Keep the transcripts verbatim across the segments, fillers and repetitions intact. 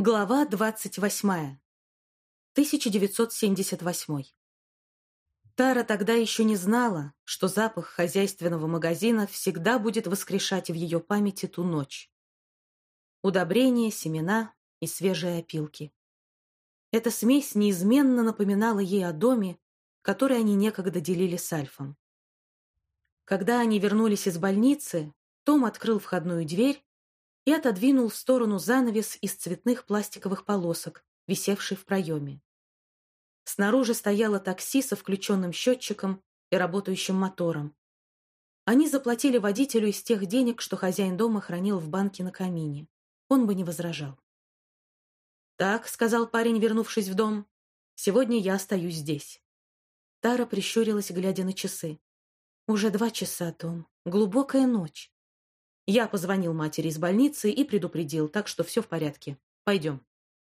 Глава двадцать восьмая. тысяча девятьсот семьдесят восьмой. Тара тогда еще не знала, что запах хозяйственного магазина всегда будет воскрешать в ее памяти ту ночь. Удобрения, семена и свежие опилки. Эта смесь неизменно напоминала ей о доме, который они некогда делили с Альфом. Когда они вернулись из больницы, Том открыл входную дверь и отодвинул в сторону занавес из цветных пластиковых полосок, висевший в проеме. Снаружи стояло такси со включенным счетчиком и работающим мотором. Они заплатили водителю из тех денег, что хозяин дома хранил в банке на камине. Он бы не возражал. «Так», — сказал парень, вернувшись в дом, — «сегодня я остаюсь здесь». Тара прищурилась, глядя на часы. «Уже два часа, Том. Глубокая ночь». Я позвонил матери из больницы и предупредил, так что все в порядке. Пойдем.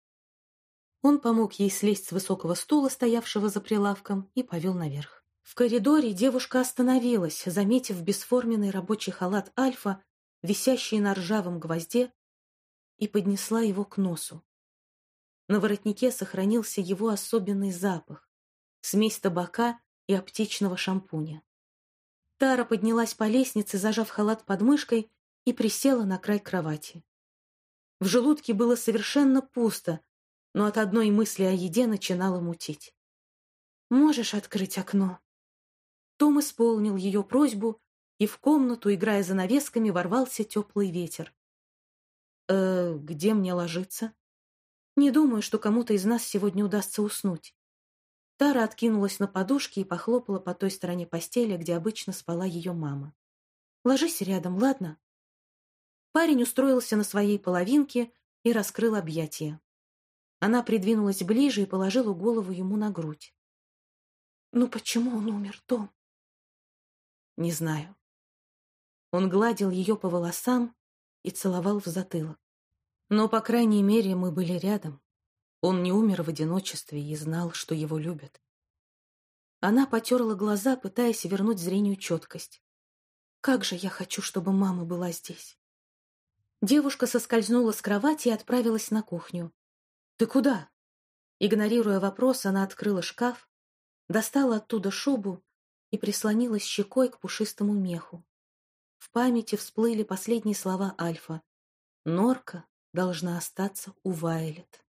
Он помог ей слезть с высокого стула, стоявшего за прилавком, и повел наверх. В коридоре девушка остановилась, заметив бесформенный рабочий халат Альфа, висящий на ржавом гвозде, и поднесла его к носу. На воротнике сохранился его особенный запах — смесь табака и аптечного шампуня. Тара поднялась по лестнице, зажав халат под мышкой, и присела на край кровати. В желудке было совершенно пусто, но от одной мысли о еде начинало мутить. «Можешь открыть окно?» Том исполнил ее просьбу, и в комнату, играя занавесками, ворвался теплый ветер. «Э, где мне ложиться?» «Не думаю, что кому-то из нас сегодня удастся уснуть». Тара откинулась на подушке и похлопала по той стороне постели, где обычно спала ее мама. «Ложись рядом, ладно?» Парень устроился на своей половинке и раскрыл объятия. Она придвинулась ближе и положила голову ему на грудь. «Ну почему он умер, Том?» «Не знаю». Он гладил ее по волосам и целовал в затылок. Но, по крайней мере, мы были рядом. Он не умер в одиночестве и знал, что его любят. Она потерла глаза, пытаясь вернуть зрению четкость. «Как же я хочу, чтобы мама была здесь!» Девушка соскользнула с кровати и отправилась на кухню. «Ты куда?» Игнорируя вопрос, она открыла шкаф, достала оттуда шубу и прислонилась щекой к пушистому меху. В памяти всплыли последние слова Альфа. «Норка должна остаться у Вайлет».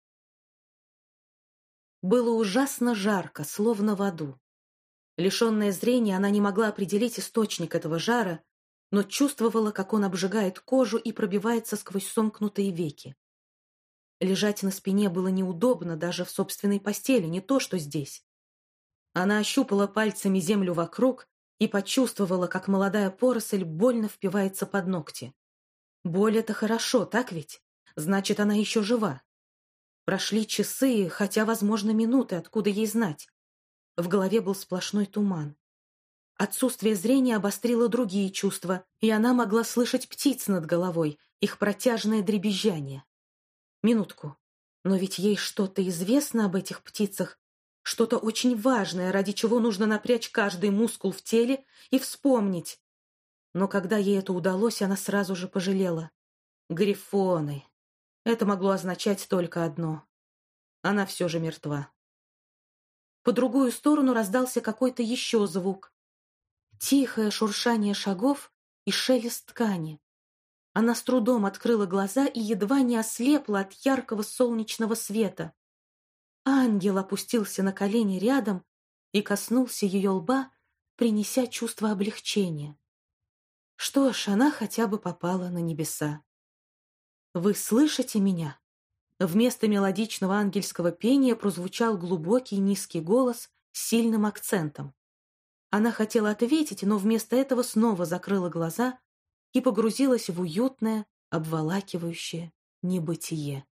Было ужасно жарко, словно в аду. Лишенная зрения, она не могла определить источник этого жара, но чувствовала, как он обжигает кожу и пробивается сквозь сомкнутые веки. Лежать на спине было неудобно даже в собственной постели, не то что здесь. Она ощупала пальцами землю вокруг и почувствовала, как молодая поросль больно впивается под ногти. Боль — это хорошо, так ведь? Значит, она еще жива. Прошли часы, хотя, возможно, минуты, откуда ей знать. В голове был сплошной туман. Отсутствие зрения обострило другие чувства, и она могла слышать птиц над головой, их протяжное дребезжание. Минутку. Но ведь ей что-то известно об этих птицах, что-то очень важное, ради чего нужно напрячь каждый мускул в теле и вспомнить. Но когда ей это удалось, она сразу же пожалела. Грифоны. Это могло означать только одно. Она все же мертва. По другую сторону раздался какой-то еще звук. Тихое шуршание шагов и шелест ткани. Она с трудом открыла глаза и едва не ослепла от яркого солнечного света. Ангел опустился на колени рядом и коснулся ее лба, принеся чувство облегчения. Что ж, она хотя бы попала на небеса. «Вы слышите меня?» Вместо мелодичного ангельского пения прозвучал глубокий низкий голос с сильным акцентом. Она хотела ответить, но вместо этого снова закрыла глаза и погрузилась в уютное, обволакивающее небытие.